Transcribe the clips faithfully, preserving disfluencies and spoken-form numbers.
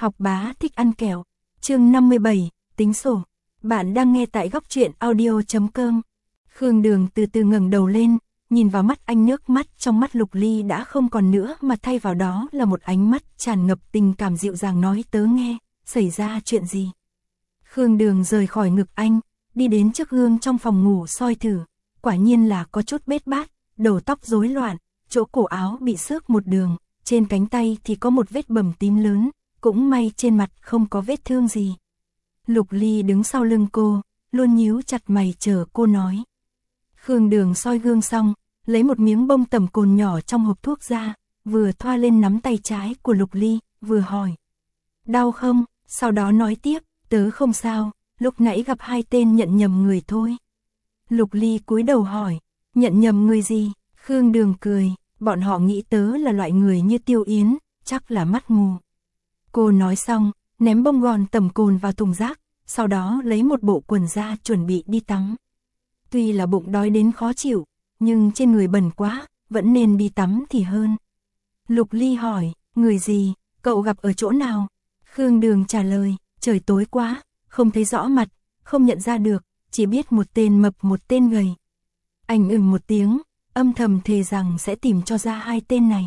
Học bá thích ăn kẹo. Chương năm mươi bảy, tính sổ. Bạn đang nghe tại góc truyện audio chấm com. Khương Đường từ từ ngẩng đầu lên, nhìn vào mắt anh, nước mắt trong mắt Lục Ly đã không còn nữa mà thay vào đó là một ánh mắt tràn ngập tình cảm dịu dàng. Nói tớ nghe, xảy ra chuyện gì? Khương Đường rời khỏi ngực anh, đi đến trước gương trong phòng ngủ soi thử, quả nhiên là có chút bết bát, đầu tóc rối loạn, chỗ cổ áo bị xước một đường, trên cánh tay thì có một vết bầm tím lớn, cũng may trên mặt không có vết thương gì. Lục Ly đứng sau lưng cô, luôn nhíu chặt mày chờ cô nói. Khương Đường soi gương xong, lấy một miếng bông tẩm cồn nhỏ trong hộp thuốc ra, vừa thoa lên nắm tay trái của Lục Ly, vừa hỏi. Đau không? Sau đó nói tiếp, tớ không sao, lúc nãy gặp hai tên nhận nhầm người thôi. Lục Ly cúi đầu hỏi, nhận nhầm người gì? Khương Đường cười, bọn họ nghĩ tớ là loại người như Tiêu Yến, chắc là mắt mù. Cô nói xong, ném bông gòn tẩm cồn vào thùng rác, sau đó lấy một bộ quần ra chuẩn bị đi tắm. Tuy là bụng đói đến khó chịu, nhưng trên người bẩn quá, vẫn nên đi tắm thì hơn. Lục Ly hỏi, người gì, cậu gặp ở chỗ nào? Khương Đường trả lời, trời tối quá, không thấy rõ mặt, không nhận ra được, chỉ biết một tên mập một tên gầy. Anh ừm một tiếng, âm thầm thề rằng sẽ tìm cho ra hai tên này.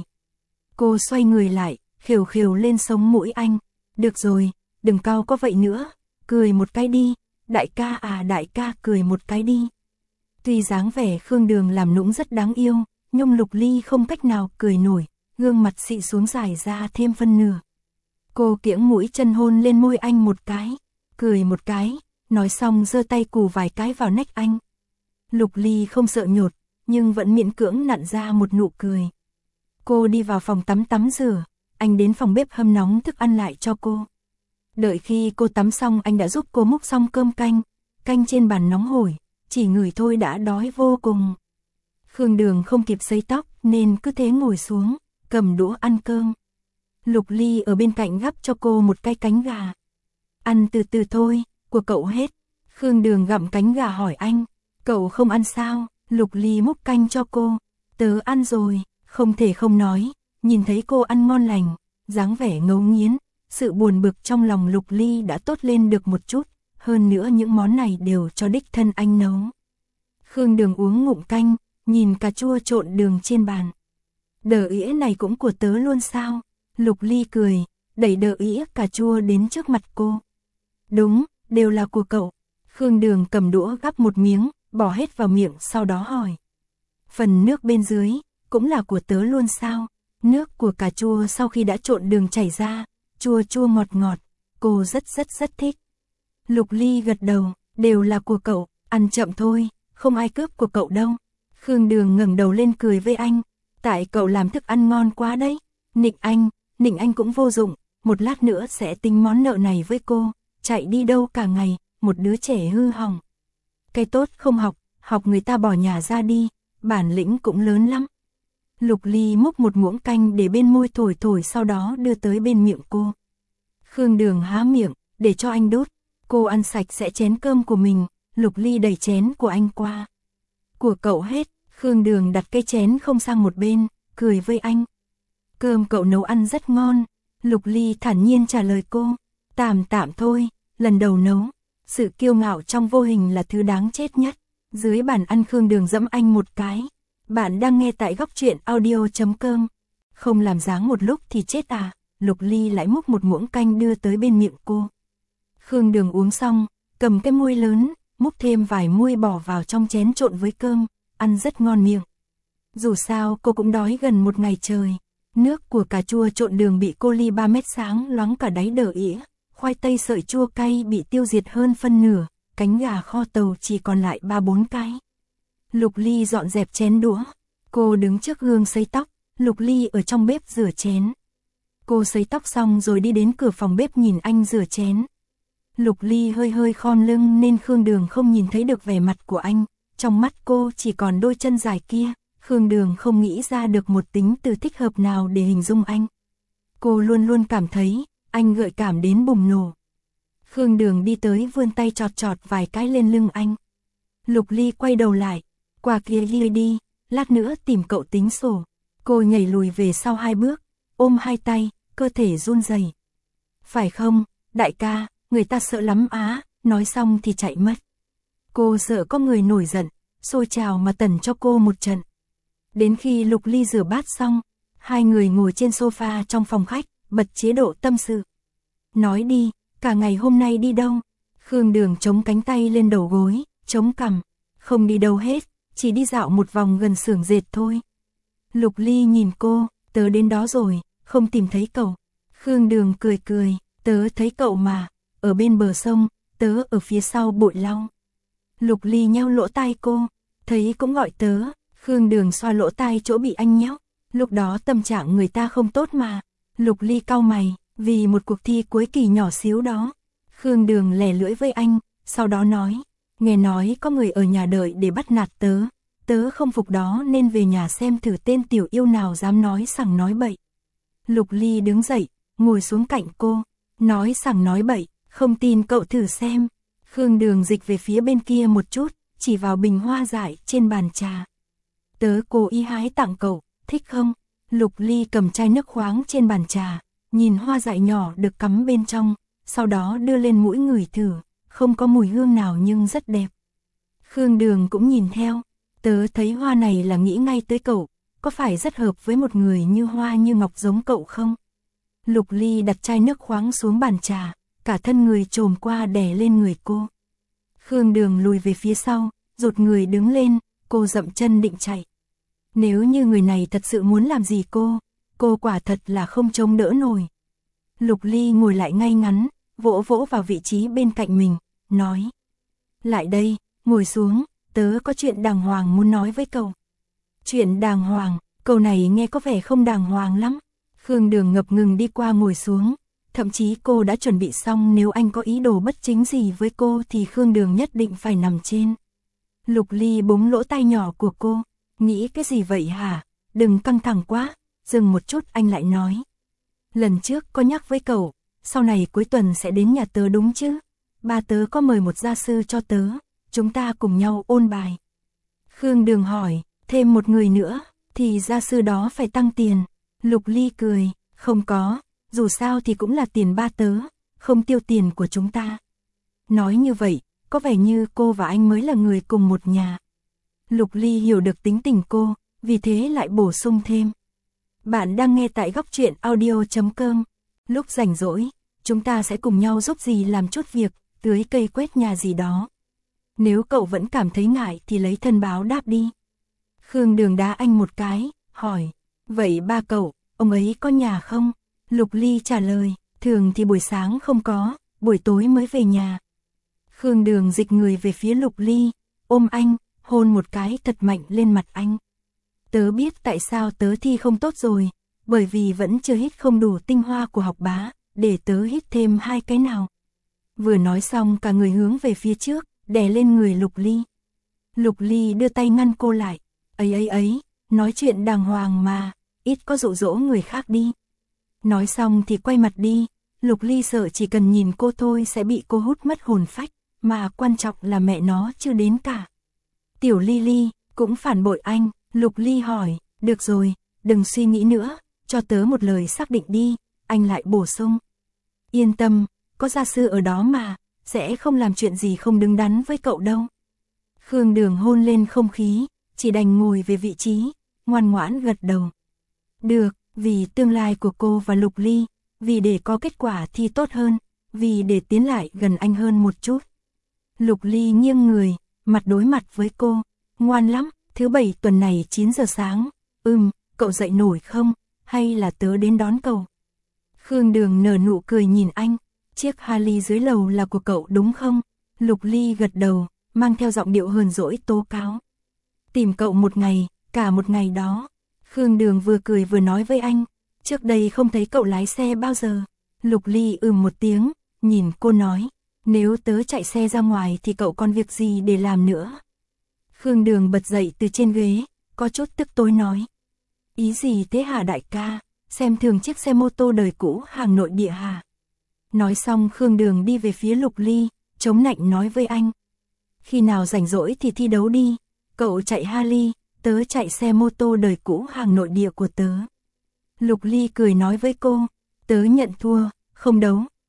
Cô xoay người lại, khều khều lên sống mũi anh. Được rồi, đừng cao có vậy nữa, cười một cái đi, đại ca à đại ca cười một cái đi. Tuy dáng vẻ Khương Đường làm nũng rất đáng yêu, nhưng Lục Ly không cách nào cười nổi, gương mặt xị xuống dài ra thêm phân nửa. Cô kiễng mũi chân hôn lên môi anh một cái, cười một cái, nói xong giơ tay cù vài cái vào nách anh. Lục Ly không sợ nhột, nhưng vẫn miễn cưỡng nặn ra một nụ cười. Cô đi vào phòng tắm tắm rửa, anh đến phòng bếp hâm nóng thức ăn lại cho cô. Đợi khi cô tắm xong anh đã giúp cô múc xong cơm canh, canh trên bàn nóng hổi, chỉ ngửi thôi đã đói vô cùng. Khương Đường không kịp sấy tóc nên cứ thế ngồi xuống, cầm đũa ăn cơm. Lục Ly ở bên cạnh gắp cho cô một cái cánh gà. Ăn từ từ thôi, của cậu hết. Khương Đường gặm cánh gà hỏi anh, cậu không ăn sao? Lục Ly múc canh cho cô, tớ ăn rồi, không thể không nói, nhìn thấy cô ăn ngon lành, dáng vẻ ngấu nghiến, sự buồn bực trong lòng Lục Ly đã tốt lên được một chút, hơn nữa những món này đều cho đích thân anh nấu. Khương Đường uống ngụm canh, nhìn cà chua trộn đường trên bàn. Đờ ĩa này cũng của tớ luôn sao? Lục Ly cười, đẩy đờ ĩa cà chua đến trước mặt cô. Đúng, đều là của cậu. Khương Đường cầm đũa gắp một miếng, bỏ hết vào miệng sau đó hỏi. Phần nước bên dưới, cũng là của tớ luôn sao? Nước của cà chua sau khi đã trộn đường chảy ra, chua chua ngọt ngọt, cô rất rất rất thích. Lục Ly gật đầu, đều là của cậu, ăn chậm thôi, không ai cướp của cậu đâu. Khương Đường ngẩng đầu lên cười với anh, tại cậu làm thức ăn ngon quá đấy. Nịnh anh, nịnh anh cũng vô dụng, một lát nữa sẽ tính món nợ này với cô, chạy đi đâu cả ngày, một đứa trẻ hư hỏng. Cái tốt không học, học người ta bỏ nhà ra đi, bản lĩnh cũng lớn lắm. Lục Ly múc một muỗng canh để bên môi thổi thổi sau đó đưa tới bên miệng cô. Khương Đường há miệng, để cho anh đút. Cô ăn sạch sẽ chén cơm của mình, Lục Ly đẩy chén của anh qua. Của cậu hết, Khương Đường đặt cái chén không sang một bên, cười với anh. Cơm cậu nấu ăn rất ngon, Lục Ly thản nhiên trả lời cô. Tạm tạm thôi, lần đầu nấu. Sự kiêu ngạo trong vô hình là thứ đáng chết nhất. Dưới bàn ăn Khương Đường giẫm anh một cái. Bạn đang nghe tại góc truyện audio chấm com. Không làm dáng một lúc thì chết à? Lục Ly lại múc một muỗng canh đưa tới bên miệng cô. Khương Đường uống xong, cầm cái muôi lớn, múc thêm vài muôi bỏ vào trong chén trộn với cơm, ăn rất ngon miệng. Dù sao cô cũng đói gần một ngày trời. Nước của cà chua trộn đường bị cô ly ba mét sáng loáng cả đáy đờ ĩa. Khoai tây sợi chua cay bị tiêu diệt hơn phân nửa, cánh gà kho tàu chỉ còn lại ba bốn cái. Lục Ly dọn dẹp chén đũa, cô đứng trước gương sấy tóc, Lục Ly ở trong bếp rửa chén. Cô sấy tóc xong rồi đi đến cửa phòng bếp nhìn anh rửa chén. Lục Ly hơi hơi khom lưng nên Khương Đường không nhìn thấy được vẻ mặt của anh, trong mắt cô chỉ còn đôi chân dài kia, Khương Đường không nghĩ ra được một tính từ thích hợp nào để hình dung anh. Cô luôn luôn cảm thấy anh gợi cảm đến bùng nổ. Khương Đường đi tới vươn tay chọt chọt vài cái lên lưng anh. Lục Ly quay đầu lại, qua kia đi đi, lát nữa tìm cậu tính sổ. Cô nhảy lùi về sau hai bước, ôm hai tay, cơ thể run rẩy. Phải không, đại ca, người ta sợ lắm á, nói xong thì chạy mất. Cô sợ có người nổi giận, xôi trào mà tẩn cho cô một trận. Đến khi Lục Ly rửa bát xong, hai người ngồi trên sofa trong phòng khách, bật chế độ tâm sự. Nói đi, cả ngày hôm nay đi đâu? Khương Đường chống cánh tay lên đầu gối, chống cằm. Không đi đâu hết, chỉ đi dạo một vòng gần xưởng dệt thôi. Lục Ly nhìn cô, tớ đến đó rồi, không tìm thấy cậu. Khương Đường cười cười, tớ thấy cậu mà, ở bên bờ sông, tớ ở phía sau bội lau. Lục Ly nheo lỗ tai cô, thấy cũng gọi tớ. Khương Đường xoa lỗ tai chỗ bị anh nhéo. Lúc đó tâm trạng người ta không tốt mà. Lục Ly cau mày, vì một cuộc thi cuối kỳ nhỏ xíu đó. Khương Đường lè lưỡi với anh, sau đó nói, nghe nói có người ở nhà đợi để bắt nạt tớ. Tớ không phục đó nên về nhà xem thử tên tiểu yêu nào dám nói sằng nói bậy. Lục Ly đứng dậy, ngồi xuống cạnh cô, nói sằng nói bậy, không tin cậu thử xem. Khương Đường dịch về phía bên kia một chút, chỉ vào bình hoa dại trên bàn trà. Tớ cố ý hái tặng cậu, thích không? Lục Ly cầm chai nước khoáng trên bàn trà, nhìn hoa dại nhỏ được cắm bên trong, sau đó đưa lên mũi ngửi thử, không có mùi hương nào nhưng rất đẹp. Khương Đường cũng nhìn theo, tớ thấy hoa này là nghĩ ngay tới cậu, có phải rất hợp với một người như hoa như ngọc giống cậu không? Lục Ly đặt chai nước khoáng xuống bàn trà, cả thân người trồm qua đè lên người cô. Khương Đường lùi về phía sau, rụt người đứng lên, cô dậm chân định chạy. Nếu như người này thật sự muốn làm gì cô, cô quả thật là không chống đỡ nổi. Lục Ly ngồi lại ngay ngắn, vỗ vỗ vào vị trí bên cạnh mình, nói. Lại đây, ngồi xuống, tớ có chuyện đàng hoàng muốn nói với cậu. Chuyện đàng hoàng, câu này nghe có vẻ không đàng hoàng lắm. Khương Đường ngập ngừng đi qua ngồi xuống, thậm chí cô đã chuẩn bị xong nếu anh có ý đồ bất chính gì với cô thì Khương Đường nhất định phải nằm trên. Lục Ly búng lỗ tai nhỏ của cô, nghĩ cái gì vậy hả? Đừng căng thẳng quá, dừng một chút anh lại nói. Lần trước có nhắc với cậu, sau này cuối tuần sẽ đến nhà tớ đúng chứ? Ba tớ có mời một gia sư cho tớ, chúng ta cùng nhau ôn bài. Khương Đường hỏi, thêm một người nữa, thì gia sư đó phải tăng tiền. Lục Ly cười, không có, dù sao thì cũng là tiền ba tớ, không tiêu tiền của chúng ta. Nói như vậy, có vẻ như cô và anh mới là người cùng một nhà. Lục Ly hiểu được tính tình cô, vì thế lại bổ sung thêm. Bạn đang nghe tại góc truyện audio chấm com. Lúc rảnh rỗi, chúng ta sẽ cùng nhau giúp dì làm chút việc, tưới cây quét nhà gì đó. Nếu cậu vẫn cảm thấy ngại thì lấy thân báo đáp đi. Khương Đường đá anh một cái, hỏi. Vậy ba cậu, ông ấy có nhà không? Lục Ly trả lời, thường thì buổi sáng không có, buổi tối mới về nhà. Khương Đường dịch người về phía Lục Ly, ôm anh, hôn một cái thật mạnh lên mặt anh. Tớ biết tại sao tớ thi không tốt rồi, bởi vì vẫn chưa hít không đủ tinh hoa của học bá, để tớ hít thêm hai cái nào. Vừa nói xong cả người hướng về phía trước, đè lên người Lục Ly. Lục Ly đưa tay ngăn cô lại, ấy ấy ấy, nói chuyện đàng hoàng mà, ít có dụ dỗ người khác đi. Nói xong thì quay mặt đi, Lục Ly sợ chỉ cần nhìn cô thôi sẽ bị cô hút mất hồn phách, mà quan trọng là mẹ nó chưa đến cả. Tiểu Ly Ly cũng phản bội anh, Lục Ly hỏi, được rồi, đừng suy nghĩ nữa, cho tớ một lời xác định đi, anh lại bổ sung. Yên tâm, có gia sư ở đó mà, sẽ không làm chuyện gì không đứng đắn với cậu đâu. Khương Đường hôn lên không khí, chỉ đành ngồi về vị trí, ngoan ngoãn gật đầu. Được, vì tương lai của cô và Lục Ly, vì để có kết quả thi tốt hơn, vì để tiến lại gần anh hơn một chút. Lục Ly nghiêng người, mặt đối mặt với cô, ngoan lắm, thứ bảy tuần này chín giờ sáng, ừm, cậu dậy nổi không, hay là tớ đến đón cậu? Khương Đường nở nụ cười nhìn anh, chiếc Harley dưới lầu là của cậu đúng không? Lục Ly gật đầu, mang theo giọng điệu hờn dỗi tố cáo. Tìm cậu một ngày, cả một ngày đó. Khương Đường vừa cười vừa nói với anh, trước đây không thấy cậu lái xe bao giờ. Lục Ly ừm một tiếng, nhìn cô nói, nếu tớ chạy xe ra ngoài thì cậu còn việc gì để làm nữa? Khương Đường bật dậy từ trên ghế, có chút tức tối nói. Ý gì thế hả đại ca, xem thường chiếc xe mô tô đời cũ hàng nội địa hả? Nói xong Khương Đường đi về phía Lục Ly, chống nạnh nói với anh. Khi nào rảnh rỗi thì thi đấu đi, cậu chạy Harley, tớ chạy xe mô tô đời cũ hàng nội địa của tớ. Lục Ly cười nói với cô, tớ nhận thua, không đấu,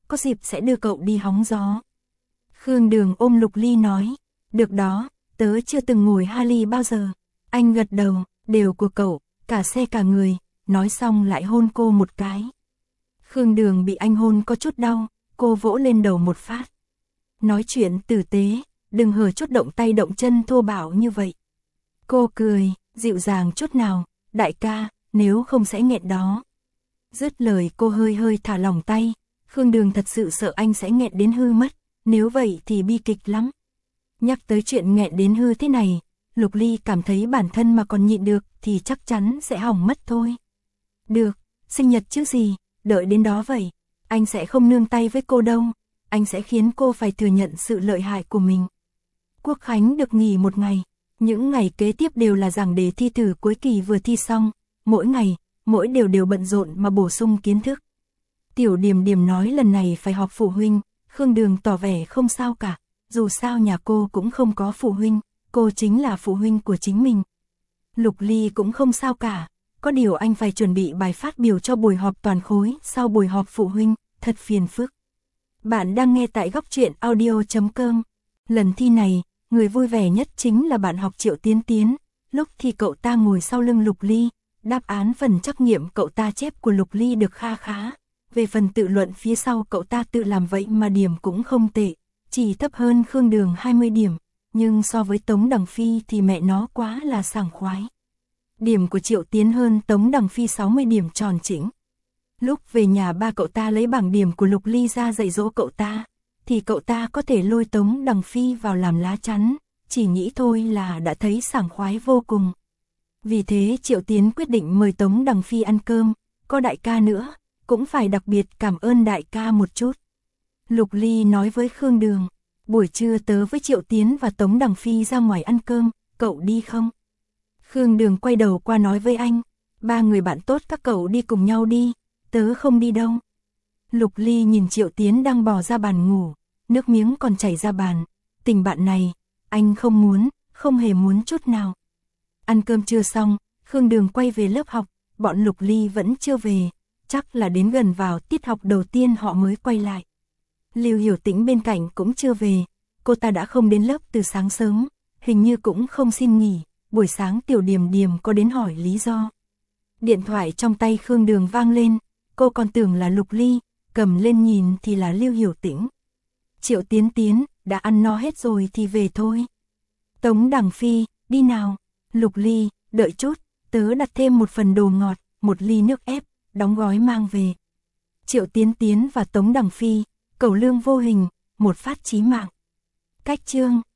có dịp sẽ đưa cậu đi hóng gió. Khương Đường ôm Lục Ly nói, được đó, tớ chưa từng ngồi Harley bao giờ. Anh gật đầu, đều của cậu, cả xe cả người, nói xong lại hôn cô một cái. Khương Đường bị anh hôn có chút đau, cô vỗ lên đầu một phát. Nói chuyện tử tế, đừng hở chút động tay động chân thô bạo như vậy. Cô cười, dịu dàng chút nào, đại ca, nếu không sẽ nghẹn đó. Dứt lời cô hơi hơi thả lỏng tay, Khương Đường thật sự sợ anh sẽ nghẹn đến hư mất, nếu vậy thì bi kịch lắm. Nhắc tới chuyện nghẹn đến hư thế này, Lục Ly cảm thấy bản thân mà còn nhịn được thì chắc chắn sẽ hỏng mất thôi. Được, sinh nhật chứ gì, đợi đến đó vậy, anh sẽ không nương tay với cô đâu, anh sẽ khiến cô phải thừa nhận sự lợi hại của mình. Quốc khánh được nghỉ một ngày, những ngày kế tiếp đều là giảng đề thi thử cuối kỳ vừa thi xong, mỗi ngày, mỗi đều đều bận rộn mà bổ sung kiến thức. Tiểu Điềm Điềm nói lần này phải họp phụ huynh, Khương Đường tỏ vẻ không sao cả, dù sao nhà cô cũng không có phụ huynh, cô chính là phụ huynh của chính mình. Lục Ly cũng không sao cả, có điều anh phải chuẩn bị bài phát biểu cho buổi họp toàn khối sau buổi họp phụ huynh, thật phiền phức. Bạn đang nghe tại góc truyện audio chấm com. Lần thi này, người vui vẻ nhất chính là bạn học Triệu Tiến Tiến, lúc thì cậu ta ngồi sau lưng Lục Ly, đáp án phần trắc nghiệm cậu ta chép của Lục Ly được kha khá. Về phần tự luận phía sau cậu ta tự làm vậy mà điểm cũng không tệ, chỉ thấp hơn Khương Đường hai mươi điểm, nhưng so với Tống Đằng Phi thì mẹ nó quá là sảng khoái. Điểm của Triệu Tiến hơn Tống Đằng Phi sáu mươi điểm tròn chỉnh. Lúc về nhà ba cậu ta lấy bảng điểm của Lục Ly ra dạy dỗ cậu ta, thì cậu ta có thể lôi Tống Đằng Phi vào làm lá chắn, chỉ nghĩ thôi là đã thấy sảng khoái vô cùng. Vì thế Triệu Tiến quyết định mời Tống Đằng Phi ăn cơm, có đại ca nữa, cũng phải đặc biệt cảm ơn đại ca một chút. Lục Ly nói với Khương Đường, buổi trưa tớ với Triệu Tiến và Tống Đằng Phi ra ngoài ăn cơm, cậu đi không? Khương Đường quay đầu qua nói với anh, ba người bạn tốt các cậu đi cùng nhau đi, tớ không đi đâu. Lục Ly nhìn Triệu Tiến đang bò ra bàn ngủ, nước miếng còn chảy ra bàn, tình bạn này, anh không muốn, không hề muốn chút nào. Ăn cơm trưa xong, Khương Đường quay về lớp học, bọn Lục Ly vẫn chưa về, chắc là đến gần vào tiết học đầu tiên họ mới quay lại. Lưu Hiểu Tĩnh bên cạnh cũng chưa về, cô ta đã không đến lớp từ sáng sớm, hình như cũng không xin nghỉ, buổi sáng Tiểu Điềm Điềm có đến hỏi lý do. Điện thoại trong tay Khương Đường vang lên, cô còn tưởng là Lục Ly, cầm lên nhìn thì là Lưu Hiểu Tĩnh. Triệu Tiến Tiến, đã ăn no hết rồi thì về thôi. Tống Đằng Phi, đi nào. Lục Ly, đợi chút, tớ đặt thêm một phần đồ ngọt, một ly nước ép, đóng gói mang về. Triệu Tiến Tiến và Tống Đằng Phi, cẩu lương vô hình, một phát chí mạng. Cách chương